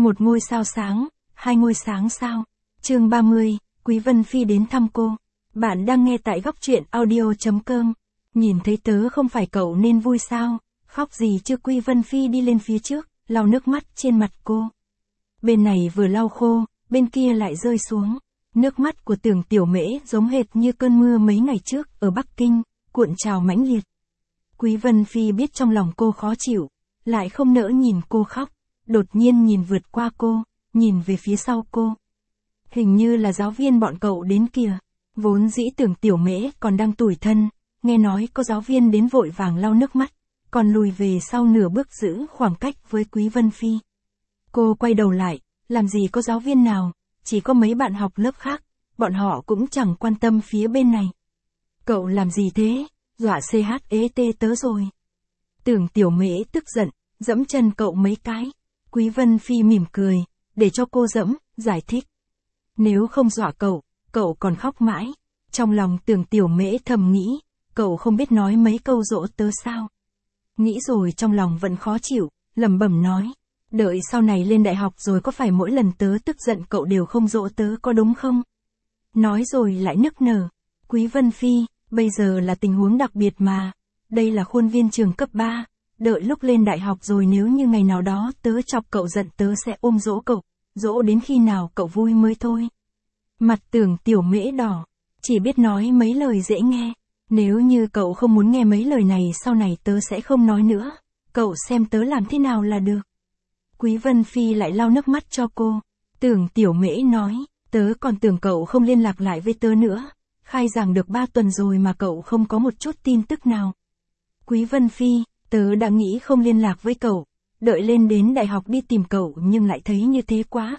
Một ngôi sao sáng, hai ngôi sáng sao. Chương 30, Quý Vân Phi đến thăm cô. Bạn đang nghe tại góc truyện audio.com. Nhìn thấy tớ không phải cậu nên vui sao? Khóc gì chứ? Quý Vân Phi đi lên phía trước, lau nước mắt trên mặt cô. Bên này vừa lau khô, bên kia lại rơi xuống. Nước mắt của Tưởng Tiểu Mễ giống hệt như cơn mưa mấy ngày trước ở Bắc Kinh, cuộn trào mãnh liệt. Quý Vân Phi biết trong lòng cô khó chịu, lại không nỡ nhìn cô khóc, đột nhiên nhìn vượt qua cô, nhìn về phía sau cô. Hình như là giáo viên bọn cậu đến kìa. Vốn dĩ Tưởng Tiểu Mễ còn đang tủi thân, nghe nói có giáo viên đến vội vàng lau nước mắt, còn lùi về sau nửa bước giữ khoảng cách với Quý Vân Phi. Cô quay đầu lại, làm gì có giáo viên nào, chỉ có mấy bạn học lớp khác, bọn họ cũng chẳng quan tâm phía bên này. Cậu làm gì thế, dọa CHET tớ rồi. Tưởng Tiểu Mễ tức giận, dẫm chân cậu mấy cái. Quý Vân Phi mỉm cười, để cho cô dẫm, giải thích. Nếu không dọa cậu còn khóc mãi. Trong lòng Tưởng Tiểu Mễ thầm nghĩ, cậu không biết nói mấy câu dỗ tớ sao. Nghĩ rồi trong lòng vẫn khó chịu, lẩm bẩm nói. Đợi sau này lên đại học rồi có phải mỗi lần tớ tức giận cậu đều không dỗ tớ có đúng không? Nói rồi lại nức nở. Quý Vân Phi, bây giờ là tình huống đặc biệt mà. Đây là khuôn viên trường cấp 3. Đợi lúc lên đại học rồi nếu như ngày nào đó tớ chọc cậu giận tớ sẽ ôm dỗ cậu. Dỗ đến khi nào cậu vui mới thôi. Mặt Tưởng Tiểu Mễ đỏ. Chỉ biết nói mấy lời dễ nghe. Nếu như cậu không muốn nghe mấy lời này sau này tớ sẽ không nói nữa. Cậu xem tớ làm thế nào là được. Quý Vân Phi lại lau nước mắt cho cô. Tưởng Tiểu Mễ nói, tớ còn tưởng cậu không liên lạc lại với tớ nữa. Khai giảng được 3 tuần rồi mà cậu không có một chút tin tức nào. Quý Vân Phi, tớ đã nghĩ không liên lạc với cậu. Đợi lên đến đại học đi tìm cậu nhưng lại thấy như thế quá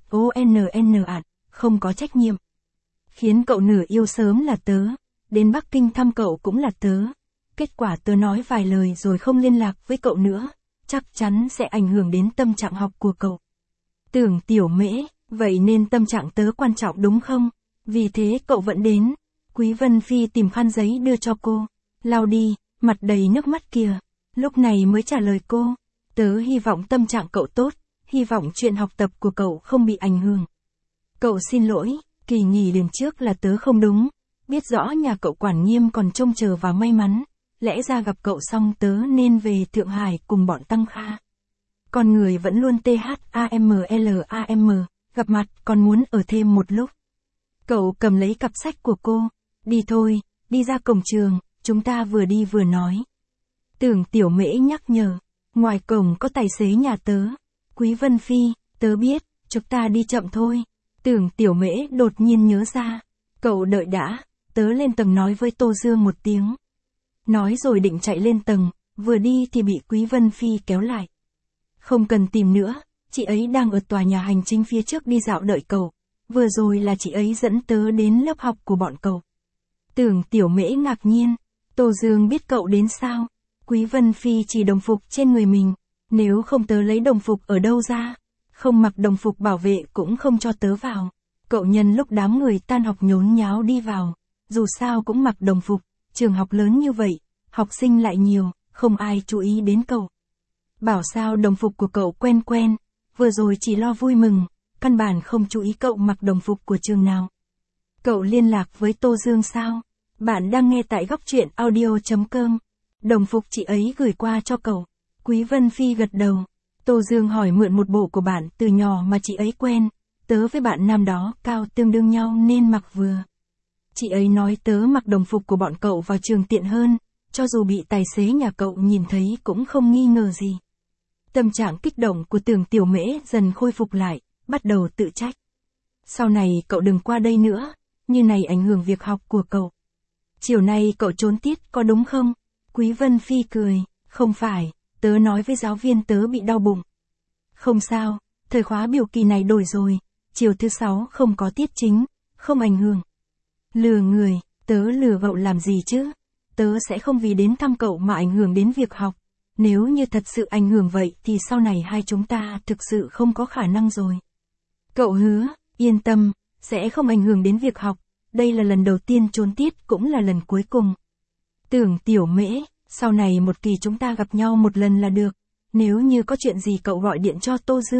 KHONN ạt, không có trách nhiệm. Khiến cậu nửa yêu sớm là tớ. Đến Bắc Kinh thăm cậu cũng là tớ. Kết quả tớ nói vài lời rồi không liên lạc với cậu nữa. Chắc chắn sẽ ảnh hưởng đến tâm trạng học của cậu. Tưởng Tiểu Mễ, vậy nên tâm trạng tớ quan trọng đúng không? Vì thế cậu vẫn đến. Quý Vân Phi tìm khăn giấy đưa cho cô. Lau đi, mặt đầy nước mắt kìa. Lúc này mới trả lời cô. Tớ hy vọng tâm trạng cậu tốt, hy vọng chuyện học tập của cậu không bị ảnh hưởng. Cậu xin lỗi, kỳ nghỉ lần trước là tớ không đúng. Biết rõ nhà cậu quản nghiêm còn trông chờ vào may mắn. Lẽ ra gặp cậu xong tớ nên về Thượng Hải cùng bọn Tăng Kha. Con người vẫn luôn THAMLAM, gặp mặt còn muốn ở thêm một lúc. Cậu cầm lấy cặp sách của cô. Đi thôi, đi ra cổng trường, chúng ta vừa đi vừa nói. Tưởng Tiểu Mễ nhắc nhở. Ngoài cổng có tài xế nhà tớ. Quý Vân Phi, tớ biết, chúng ta đi chậm thôi. Tưởng Tiểu Mễ đột nhiên nhớ ra. Cậu đợi đã, tớ lên tầng nói với Tô Dương một tiếng. Nói rồi định chạy lên tầng, vừa đi thì bị Quý Vân Phi kéo lại. Không cần tìm nữa, chị ấy đang ở tòa nhà hành chính phía trước đi dạo đợi cậu. Vừa rồi là chị ấy dẫn tớ đến lớp học của bọn cậu. Tưởng Tiểu Mễ ngạc nhiên, Tô Dương biết cậu đến sao? Quý Vân Phi chỉ đồng phục trên người mình, nếu không tớ lấy đồng phục ở đâu ra? Không mặc đồng phục bảo vệ cũng không cho tớ vào. Cậu nhân lúc đám người tan học nhốn nháo đi vào, dù sao cũng mặc đồng phục, trường học lớn như vậy, học sinh lại nhiều, không ai chú ý đến cậu. Bảo sao đồng phục của cậu quen quen, vừa rồi chỉ lo vui mừng, căn bản không chú ý cậu mặc đồng phục của trường nào. Cậu liên lạc với Tô Dương sao? Bạn đang nghe tại góc truyện audio.com. Đồng phục chị ấy gửi qua cho cậu. Quý Vân Phi gật đầu. Tô Dương hỏi mượn một bộ của bạn từ nhỏ mà chị ấy quen. Tớ với bạn nam đó cao tương đương nhau nên mặc vừa. Chị ấy nói tớ mặc đồng phục của bọn cậu vào trường tiện hơn, cho dù bị tài xế nhà cậu nhìn thấy cũng không nghi ngờ gì. Tâm trạng kích động của Tưởng Tiểu Mễ dần khôi phục lại, bắt đầu tự trách. Sau này cậu đừng qua đây nữa, như này ảnh hưởng việc học của cậu. Chiều nay cậu trốn tiết có đúng không? Quý Vân Phi cười, không phải, tớ nói với giáo viên tớ bị đau bụng. Không sao, thời khóa biểu kỳ này đổi rồi, chiều thứ 6 không có tiết chính, không ảnh hưởng. Lừa người, tớ lừa cậu làm gì chứ? Tớ sẽ không vì đến thăm cậu mà ảnh hưởng đến việc học. Nếu như thật sự ảnh hưởng vậy thì sau này hai chúng ta thực sự không có khả năng rồi. Cậu hứa, yên tâm, sẽ không ảnh hưởng đến việc học. Đây là lần đầu tiên trốn tiết cũng là lần cuối cùng. Tưởng Tiểu Mễ, sau này một kỳ chúng ta gặp nhau một lần là được. Nếu như có chuyện gì cậu gọi điện cho Tô Dương,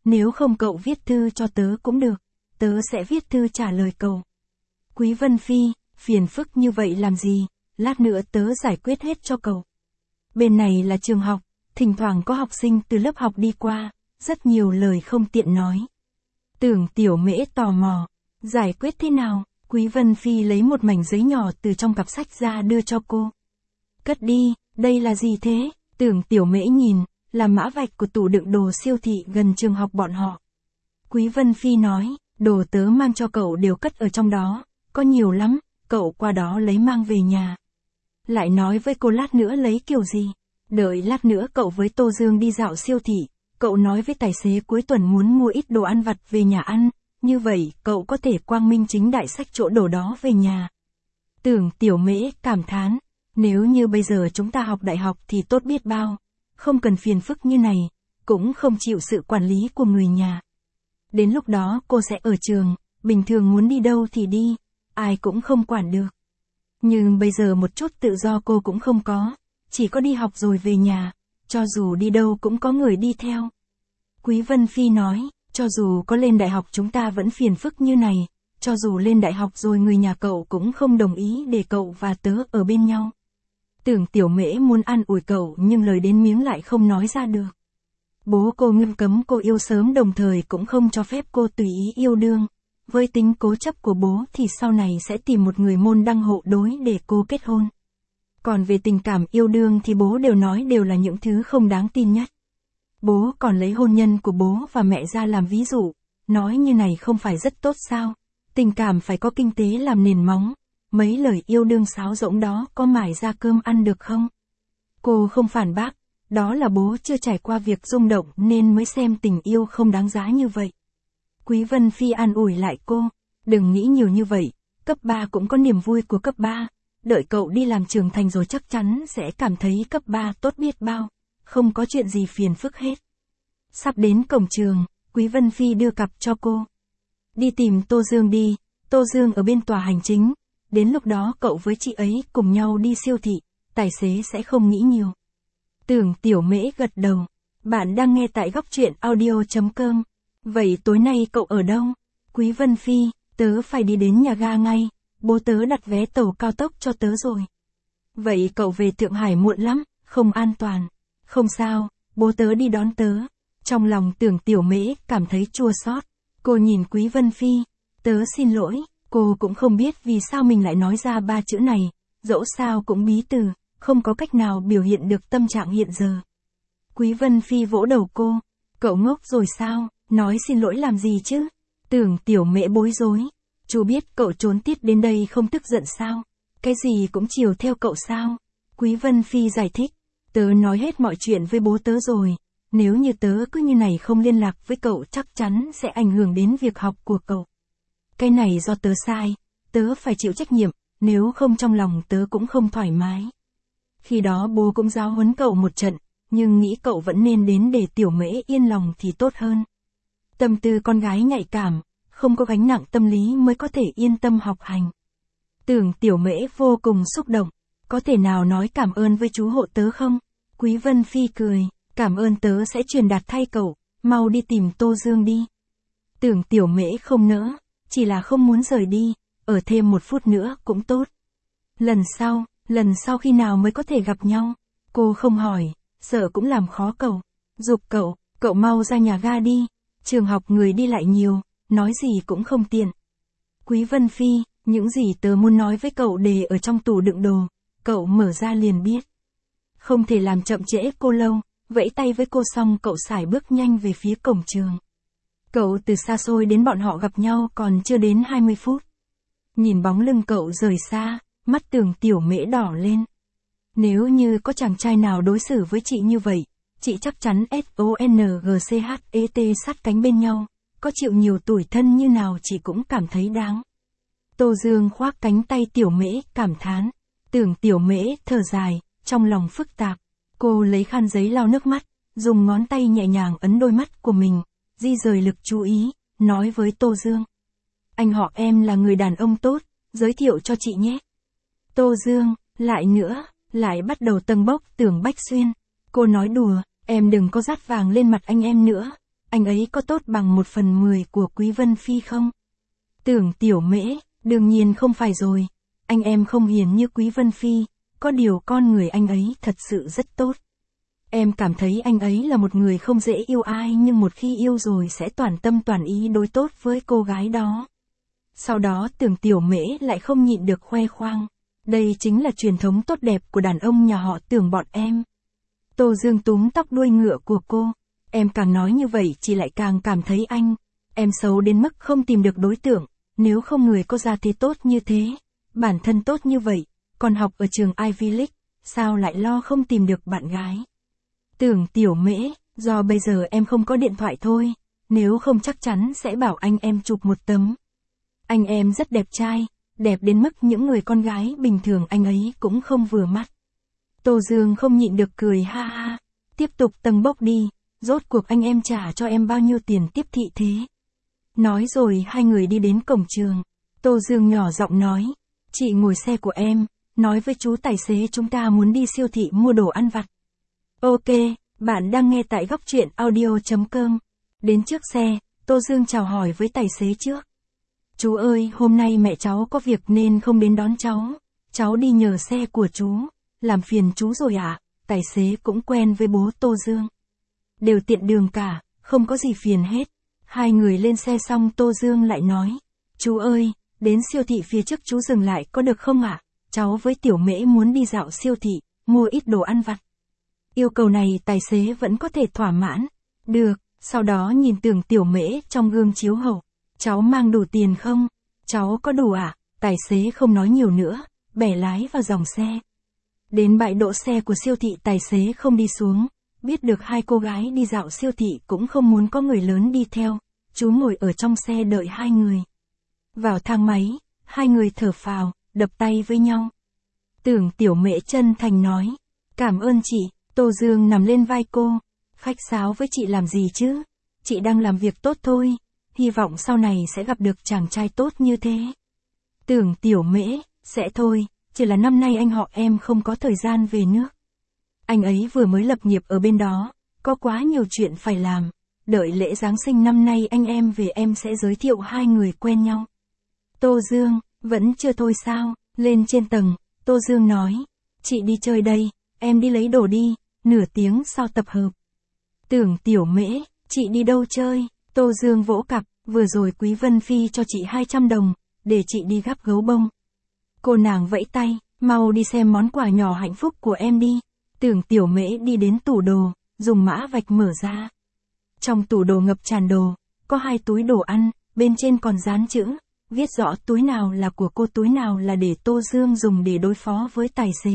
nếu không cậu viết thư cho tớ cũng được, tớ sẽ viết thư trả lời cậu. Quý Vân Phi, phiền phức như vậy làm gì, lát nữa tớ giải quyết hết cho cậu. Bên này là trường học, thỉnh thoảng có học sinh từ lớp học đi qua, rất nhiều lời không tiện nói. Tưởng Tiểu Mễ tò mò, giải quyết thế nào? Quý Vân Phi lấy một mảnh giấy nhỏ từ trong cặp sách ra đưa cho cô. Cất đi, đây là gì thế? Tưởng Tiểu Mễ nhìn, là mã vạch của tủ đựng đồ siêu thị gần trường học bọn họ. Quý Vân Phi nói, đồ tớ mang cho cậu đều cất ở trong đó, có nhiều lắm, cậu qua đó lấy mang về nhà. Lại nói với cô lát nữa lấy kiểu gì? Đợi lát nữa cậu với Tô Dương đi dạo siêu thị, cậu nói với tài xế cuối tuần muốn mua ít đồ ăn vặt về nhà ăn, như vậy cậu có thể quang minh chính đại xách chỗ đồ đó về nhà. Tưởng Tiểu Mễ cảm thán, nếu như bây giờ chúng ta học đại học thì tốt biết bao, không cần phiền phức như này, cũng không chịu sự quản lý của người nhà. Đến lúc đó cô sẽ ở trường, bình thường muốn đi đâu thì đi, ai cũng không quản được. Nhưng bây giờ một chút tự do cô cũng không có, chỉ có đi học rồi về nhà, cho dù đi đâu cũng có người đi theo. Quý Vân Phi nói, cho dù có lên đại học chúng ta vẫn phiền phức như này, cho dù lên đại học rồi người nhà cậu cũng không đồng ý để cậu và tớ ở bên nhau. Tưởng Tiểu Mễ muốn an ủi cậu nhưng lời đến miếng lại không nói ra được. Bố cô nghiêm cấm cô yêu sớm đồng thời cũng không cho phép cô tùy ý yêu đương. Với tính cố chấp của bố thì sau này sẽ tìm một người môn đăng hộ đối để cô kết hôn. Còn về tình cảm yêu đương thì bố đều nói đều là những thứ không đáng tin nhất. Bố còn lấy hôn nhân của bố và mẹ ra làm ví dụ, nói như này không phải rất tốt sao, tình cảm phải có kinh tế làm nền móng, mấy lời yêu đương sáo rỗng đó có mải ra cơm ăn được không? Cô không phản bác, đó là bố chưa trải qua việc rung động nên mới xem tình yêu không đáng giá như vậy. Quý Vân Phi an ủi lại cô, đừng nghĩ nhiều như vậy, cấp 3 cũng có niềm vui của cấp 3, đợi cậu đi làm trưởng thành rồi chắc chắn sẽ cảm thấy cấp 3 tốt biết bao, không có chuyện gì phiền phức hết. Sắp đến cổng trường, Quý Vân Phi đưa cặp cho cô. Đi tìm Tô Dương đi, Tô Dương ở bên tòa hành chính, đến lúc đó cậu với chị ấy cùng nhau đi siêu thị, tài xế sẽ không nghĩ nhiều. Tưởng Tiểu Mễ gật đầu, bạn đang nghe tại góc truyện audio.com. Vậy tối nay cậu ở đâu? Quý Vân Phi, tớ phải đi đến nhà ga ngay, bố tớ đặt vé tàu cao tốc cho tớ rồi. Vậy cậu về Thượng Hải muộn lắm, không an toàn. Không sao, bố tớ đi đón tớ. Trong lòng Tưởng Tiểu Mễ cảm thấy chua xót. Cô nhìn Quý Vân Phi, tớ xin lỗi, cô cũng không biết vì sao mình lại nói ra 3 chữ này, dẫu sao cũng bí từ, không có cách nào biểu hiện được tâm trạng hiện giờ. Quý Vân Phi vỗ đầu cô, cậu ngốc rồi sao, nói xin lỗi làm gì chứ? Tưởng Tiểu Mễ bối rối, chú biết cậu trốn tiết đến đây không tức giận sao? Cái gì cũng chiều theo cậu sao? Quý Vân Phi giải thích, tớ nói hết mọi chuyện với bố tớ rồi, nếu như tớ cứ như này không liên lạc với cậu chắc chắn sẽ ảnh hưởng đến việc học của cậu. Cái này do tớ sai, tớ phải chịu trách nhiệm, nếu không trong lòng tớ cũng không thoải mái. Khi đó bố cũng giáo huấn cậu một trận, nhưng nghĩ cậu vẫn nên đến để Tiểu Mễ yên lòng thì tốt hơn. Tâm tư con gái nhạy cảm, không có gánh nặng tâm lý mới có thể yên tâm học hành. Tưởng Tiểu Mễ vô cùng xúc động, có thể nào nói cảm ơn với chú hộ tớ không? Quý Vân Phi cười, cảm ơn tớ sẽ truyền đạt thay cậu, mau đi tìm Tô Dương đi. Tưởng Tiểu Mễ không nỡ, chỉ là không muốn rời đi, ở thêm 1 phút nữa cũng tốt. Lần sau khi nào mới có thể gặp nhau? Cô không hỏi, sợ cũng làm khó cậu. Giục cậu mau ra nhà ga đi, trường học người đi lại nhiều, nói gì cũng không tiện. Quý Vân Phi, những gì tớ muốn nói với cậu để ở trong tủ đựng đồ, cậu mở ra liền biết. Không thể làm chậm trễ cô lâu, vẫy tay với cô xong cậu sải bước nhanh về phía cổng trường. Cậu từ xa xôi đến bọn họ gặp nhau còn chưa đến 20 phút. Nhìn bóng lưng cậu rời xa, mắt Tưởng Tiểu Mễ đỏ lên. Nếu như có chàng trai nào đối xử với chị như vậy, chị chắc chắn SONGCHET sát cánh bên nhau, có chịu nhiều tủi thân như nào chị cũng cảm thấy đáng. Tô Dương khoác cánh tay Tiểu Mễ cảm thán. Tưởng Tiểu Mễ thở dài, trong lòng phức tạp. Cô lấy khăn giấy lau nước mắt, dùng ngón tay nhẹ nhàng ấn đôi mắt của mình, di rời lực chú ý, nói với Tô Dương. Anh họ em là người đàn ông tốt, giới thiệu cho chị nhé. Tô Dương, lại bắt đầu tâng bốc Tưởng Bách Xuyên. Cô nói đùa, em đừng có dát vàng lên mặt anh em nữa, anh ấy có tốt bằng 1/10 của Quý Vân Phi không? Tưởng Tiểu Mễ, đương nhiên không phải rồi. Anh em không hiền như Quý Vân Phi, có điều con người anh ấy thật sự rất tốt. Em cảm thấy anh ấy là một người không dễ yêu ai nhưng một khi yêu rồi sẽ toàn tâm toàn ý đối tốt với cô gái đó. Sau đó Tưởng Tiểu Mễ lại không nhịn được khoe khoang. Đây chính là truyền thống tốt đẹp của đàn ông nhà họ Tưởng bọn em. Tô Dương túm tóc đuôi ngựa của cô. Em càng nói như vậy chị lại càng cảm thấy em xấu đến mức không tìm được đối tượng. Nếu không người có gia thế tốt như thế, bản thân tốt như vậy, còn học ở trường Ivy League, sao lại lo không tìm được bạn gái? Tưởng Tiểu Mễ, do bây giờ em không có điện thoại thôi, nếu không chắc chắn sẽ bảo anh em chụp một tấm. Anh em rất đẹp trai, đẹp đến mức những người con gái bình thường anh ấy cũng không vừa mắt. Tô Dương không nhịn được cười ha ha, tiếp tục tầng bốc đi, rốt cuộc anh em trả cho em bao nhiêu tiền tiếp thị thế? Nói rồi hai người đi đến cổng trường, Tô Dương nhỏ giọng nói, chị ngồi xe của em, nói với chú tài xế chúng ta muốn đi siêu thị mua đồ ăn vặt. Ok, bạn đang nghe tại góc truyện audio.com. Đến trước xe, Tô Dương chào hỏi với tài xế trước. Chú ơi, hôm nay mẹ cháu có việc nên không đến đón cháu đi nhờ xe của chú, làm phiền chú rồi ạ. Tài xế cũng quen với bố Tô Dương. Đều tiện đường cả, không có gì phiền hết. Hai người lên xe xong Tô Dương lại nói, chú ơi, đến siêu thị phía trước chú dừng lại có được không ạ? Cháu với Tiểu Mễ muốn đi dạo siêu thị, mua ít đồ ăn vặt. Yêu cầu này tài xế vẫn có thể thỏa mãn. Được, sau đó nhìn Tưởng Tiểu Mễ trong gương chiếu hậu. Cháu mang đủ tiền không? Cháu có đủ ạ? Tài xế không nói nhiều nữa, bẻ lái vào dòng xe. Đến bãi đỗ xe của siêu thị tài xế không đi xuống. Biết được hai cô gái đi dạo siêu thị cũng không muốn có người lớn đi theo. Chú ngồi ở trong xe đợi hai người. Vào thang máy, hai người thở phào, đập tay với nhau. Tưởng Tiểu Mễ chân thành nói, cảm ơn chị. Tô Dương nằm lên vai cô, khách sáo với chị làm gì chứ? Chị đang làm việc tốt thôi, hy vọng sau này sẽ gặp được chàng trai tốt như thế. Tưởng Tiểu Mễ, sẽ thôi, chỉ là năm nay anh họ em không có thời gian về nước. Anh ấy vừa mới lập nghiệp ở bên đó, có quá nhiều chuyện phải làm. Đợi lễ Giáng sinh năm nay anh em về em sẽ giới thiệu hai người quen nhau. Tô Dương, vẫn chưa thôi sao? Lên trên tầng, Tô Dương nói, chị đi chơi đây, em đi lấy đồ đi, nửa tiếng sau tập hợp. Tưởng Tiểu Mễ, chị đi đâu chơi? Tô Dương vỗ cặp, vừa rồi Quý Vân Phi cho chị 200 đồng, để chị đi gắp gấu bông. Cô nàng vẫy tay, mau đi xem món quà nhỏ hạnh phúc của em đi. Tưởng Tiểu Mễ đi đến tủ đồ, dùng mã vạch mở ra. Trong tủ đồ ngập tràn đồ, có 2 túi đồ ăn, bên trên còn dán chữ, viết rõ túi nào là của cô túi nào là để Tô Dương dùng để đối phó với tài xế.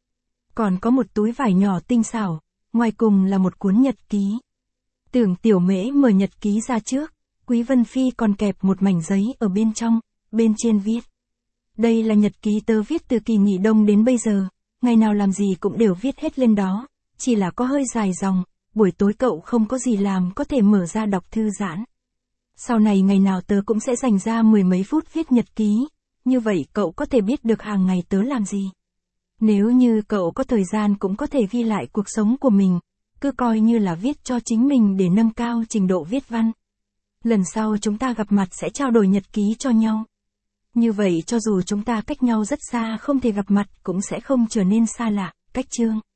Còn có một túi vải nhỏ tinh xảo, ngoài cùng là một cuốn nhật ký. Tưởng Tiểu Mễ mở nhật ký ra trước, Quý Vân Phi còn kẹp một mảnh giấy ở bên trong, bên trên viết. Đây là nhật ký tớ viết từ kỳ nghỉ đông đến bây giờ, ngày nào làm gì cũng đều viết hết lên đó, chỉ là có hơi dài dòng, buổi tối cậu không có gì làm có thể mở ra đọc thư giãn. Sau này ngày nào tớ cũng sẽ dành ra 10 mấy phút viết nhật ký, như vậy cậu có thể biết được hàng ngày tớ làm gì. Nếu như cậu có thời gian cũng có thể ghi lại cuộc sống của mình, cứ coi như là viết cho chính mình để nâng cao trình độ viết văn. Lần sau chúng ta gặp mặt sẽ trao đổi nhật ký cho nhau. Như vậy cho dù chúng ta cách nhau rất xa không thể gặp mặt cũng sẽ không trở nên xa lạ, cách chương.